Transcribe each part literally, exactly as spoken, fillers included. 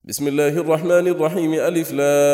بسم الله الرحمن الرحيم. ألف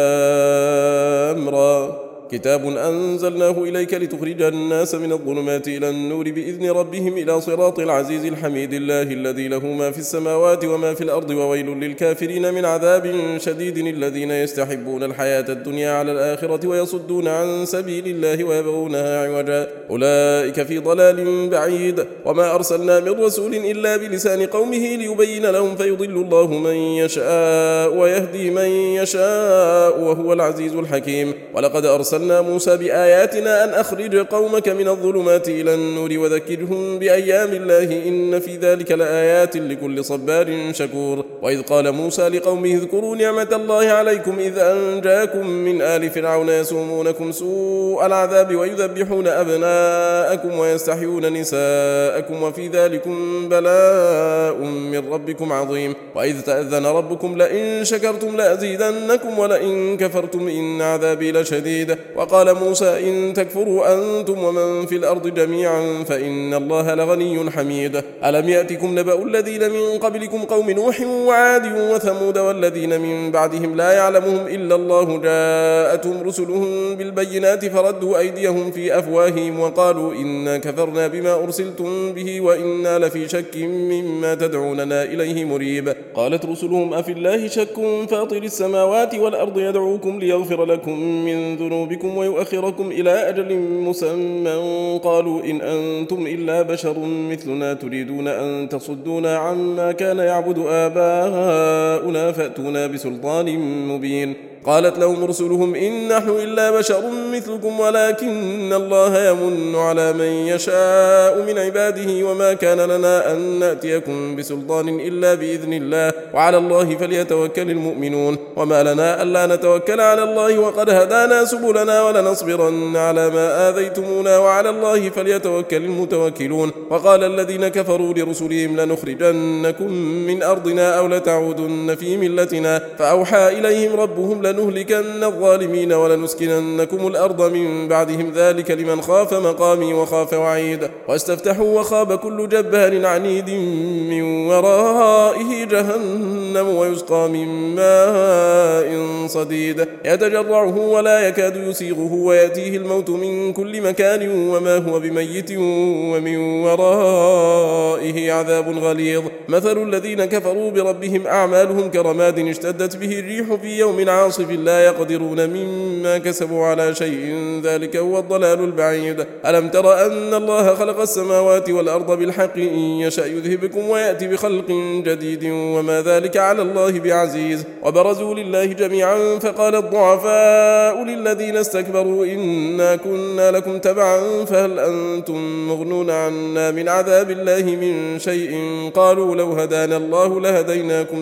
لام را. كتاب أنزلناه إليك لتخرج الناس من الظلمات إلى النور بإذن ربهم إلى صراط العزيز الحميد الله الذي له ما في السماوات وما في الأرض وويل للكافرين من عذاب شديد الذين يستحبون الحياة الدنيا على الآخرة ويصدون عن سبيل الله ويبغونها عوجا أولئك في ضلال بعيد. وما أرسلنا من رسول إلا بلسان قومه ليبين لهم فيضل الله من يشاء ويهدي من يشاء وهو العزيز الحكيم. ولقد أرسلنا موسى بآياتنا أن أخرج قومك من الظلمات إلى النور وذكرهم بأيام الله إن في ذلك لآيات لكل صبار شكور. وإذ قال موسى لقومه اذكروا نعمة الله عليكم إذ أنجاكم من آل فرعون يسومونكم سوء العذاب ويذبحون أبناءكم ويستحيون نساءكم وفي ذلكم بلاء من ربكم عظيم. وإذ تأذن ربكم لئن شكرتم لأزيدنكم ولئن كفرتم إن عذابي لشديد. وقال موسى إن تكفروا أنتم ومن في الأرض جميعا فإن الله لغني حميد. ألم يأتكم نبأ الذين من قبلكم قوم نوح وعاد وثمود والذين من بعدهم لا يعلمهم إلا الله جاءتهم رسلهم بالبينات فردوا أيديهم في أفواههم وقالوا إنا كفرنا بما أرسلتم به وإنا لفي شك مما تدعوننا إليه مريب. قالت رسلهم أفي الله شك فاطر السماوات والأرض يدعوكم ليغفر لكم من ذنوبكم ويؤخركم إلى أجل مسمى قالوا إن أنتم إلا بشر مثلنا تريدون أن تصدونا عما كان يعبد آباؤنا فأتونا بسلطان مبين. قالت لهم رسلهم إن نحن إلا بشر مثلكم ولكن الله يمن على من يشاء من عباده وما كان لنا أن نأتيكم بسلطان إلا بإذن الله وعلى الله فليتوكل المؤمنون. وما لنا ألا نتوكل على الله وقد هدانا سبلنا ولنصبرن على ما آذيتمونا وعلى الله فليتوكل المتوكلون. وقال الذين كفروا لرسلهم لنخرجنكم من أرضنا أو لتعودن في ملتنا فأوحى إليهم ربهم لنهلكن الظالمين ولنسكننكم الأرض من بعدهم ذلك لمن خاف مقامي وخاف وعيد. واستفتحوا وخاب كل جبار عنيد من ورائه جهنم ويسقى من ماء صديد يتجرعه ولا يكاد يسيغه ويأتيه الموت من كل مكان وما هو بميت ومن ورائه عذاب غليظ. مثل الذين كفروا بربهم أعمالهم كرماد اشتدت به الريح في يوم عاصف لا يقدرون مما كسبوا على شيء ذلك هو الضلال البعيد. ألم تر أن الله خلق السماوات والأرض بالحق إن يشأ يذهبكم ويأتي بخلق جديد وما ذلك على الله بعزيز. وبرزوا لله جميعا فقال الضعفاء للذين استكبروا إنا كنا لكم تبعا فهل أنتم مغنون عنا من عذاب الله من شيء قالوا لو هدانا الله لهديناكم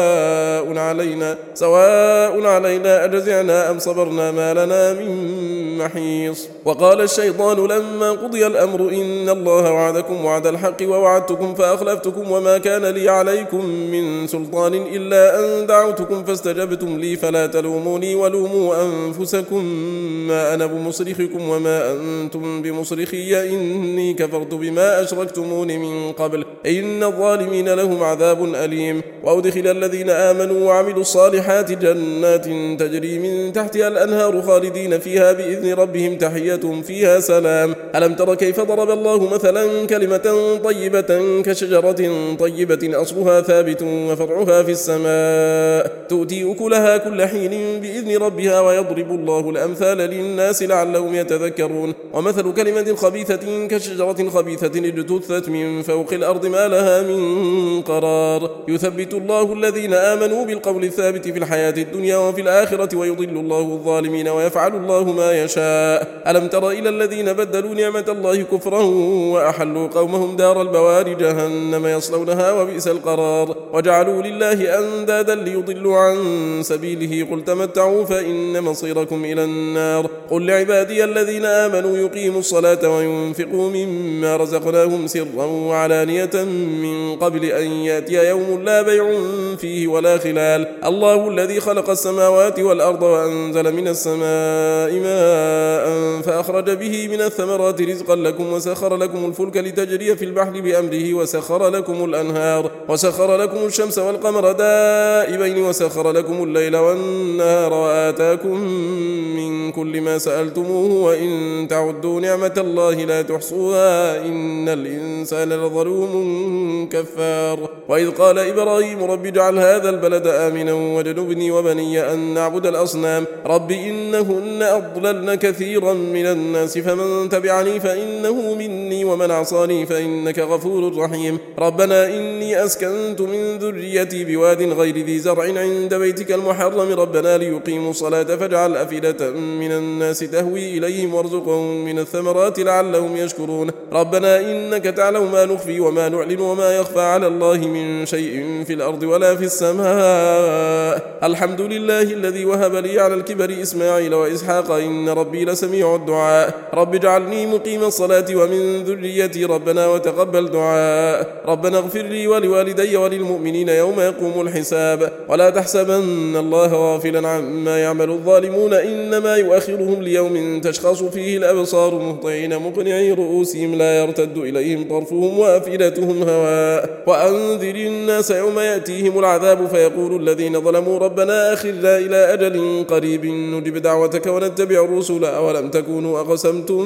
سواء علينا سواء علينا أجزعنا أم صبرنا ما لنا من محيص. وقال الشيطان لما قضي الأمر إن الله وعدكم وعد الحق ووعدتكم فأخلفتكم وما كان لي عليكم من سلطان إلا أن دعوتكم فاستجبتم لي فلا تلوموني ولوموا أنفسكم ما أنا بمصرخكم وما أنتم بمصرخي إني كفرت بما أشركتمون من قبل إن الظالمين لهم عذاب أليم. وأدخل الذين آمنوا وعملوا الصالحات جنات تجري من تحتها الأنهار خالدين فيها بإذن ربهم تحيتهم فيها سلام. ألم تر كيف ضرب الله مثلا كلمة طيبة كشجرة طيبة أصلها ثابت وفرعها في السماء تؤتي أكلها كل حين بإذن ربها ويضرب الله الأمثال للناس لعلهم يتذكرون. ومثل كلمة خبيثة كشجرة خبيثة اجتثت من فوق الأرض ما لها من قرار يثبت الله الذين آمنوا بالقول الثابت في الحياة الدنيا وفي الآخرة ويضل الله الظالمين ويفعل الله ما يشاء. ألم تر إلى الذين بدلوا نعمة الله كفرا وأحلوا قومهم دار البوار جهنم يصلونها وبئس القرار. وجعلوا لله أندادا ليضلوا عن سبيله قل تمتعوا فإن مصيركم إلى النار. قل لعبادي الذين آمنوا يقيموا الصلاة وينفقوا مما رزقناهم سرا وعلانية من قبل أن يأتي يوم لا بيع فيه ولا خلال. الله الذي خلق السماوات والأرض وأنزل من السماء ماء فأخرج به من الثمرات رزقا لكم وسخر لكم الفلك لتجري في البحر بأمره وسخر لكم الأنهار وسخر لكم الشمس والقمر دائبين وسخر لكم الليل والنهار وآتاكم من كل ما سألتموه وإن تعدوا نعمة الله لا تحصوها إن الإنسان لظلوم كفار. وإذ قال إبراهيم رب اجعل هذا البلد آمنا واجنبني وبني أن نعبد الأصنام رب إنهن أضللن كثيرا من الناس فمن تبعني فإنه مني ومن عصاني فإنك غفور رحيم. ربنا إني أسكنت من ذريتي بواد غير ذي زرع عند بيتك المحرم ربنا ليقيموا الصلاة فاجعل أفئدة من الناس تهوي إليهم وارزقهم من الثمرات لعلهم يشكرون. ربنا إنك تعلم ما نخفي وما نعلن وما يخفى على الله من شيء في الأرض ولا في السماء. الحمد لله الذي وهب لي على الكبر إسماعيل وإسحاق إن ربي لسميع الدعاء. رب اجعلني مقيم الصلاة ومن ذريتي ربنا وتقبل دعاء. ربنا اغفر لي ولوالدي وللمؤمنين يوم يقوم الحساب. ولا تحسبن الله غافلا عما يعمل الظالمون إنما يؤخرهم ليوم تشخص فيه الأبصار مهطعين مقنعي رؤوسهم لا يرتد إليهم طرفهم وأفئدتهم هواء. وأنذر الناس يوم يأتيهم العذاب فيقول الذين ظلموا ربنا أخرنا إلى أجل قريب نجب دعوتك ونتبع الرسل أولم تكونوا أقسمتم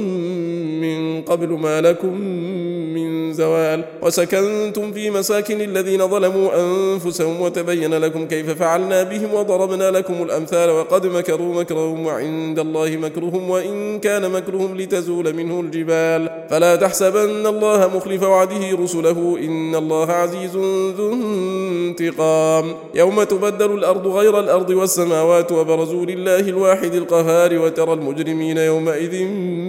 من قبل ما لكم من زوال وسكنتم في مساكن الذين ظلموا أنفسهم وتبين لكم كيف فعلنا بهم وضربنا لكم الأمثال وقد مكروا مكرهم وعند الله مكرهم وإن كان مكرهم لتزول منه الجبال. فلا تحسبن الله مخلف وعده رسله إن الله عزيز ذو انتقام. يوم تبدل الأرض غير الأرض والسماوات وبرزوا لله الواحد القهار وترى المجرمين يومئذ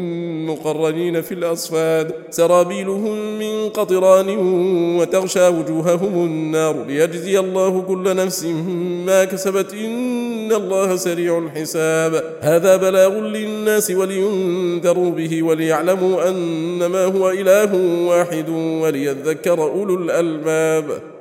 مقرنين في الأصفاد سرابيلهم من قطران وتغشى وجوههم النار ليجزي الله كل نفس ما كسبت إن الله سريع الحساب. هذا بلاغ للناس ولينذروا به وليعلموا أنما هو إله واحد وليذكر أولو الألباب.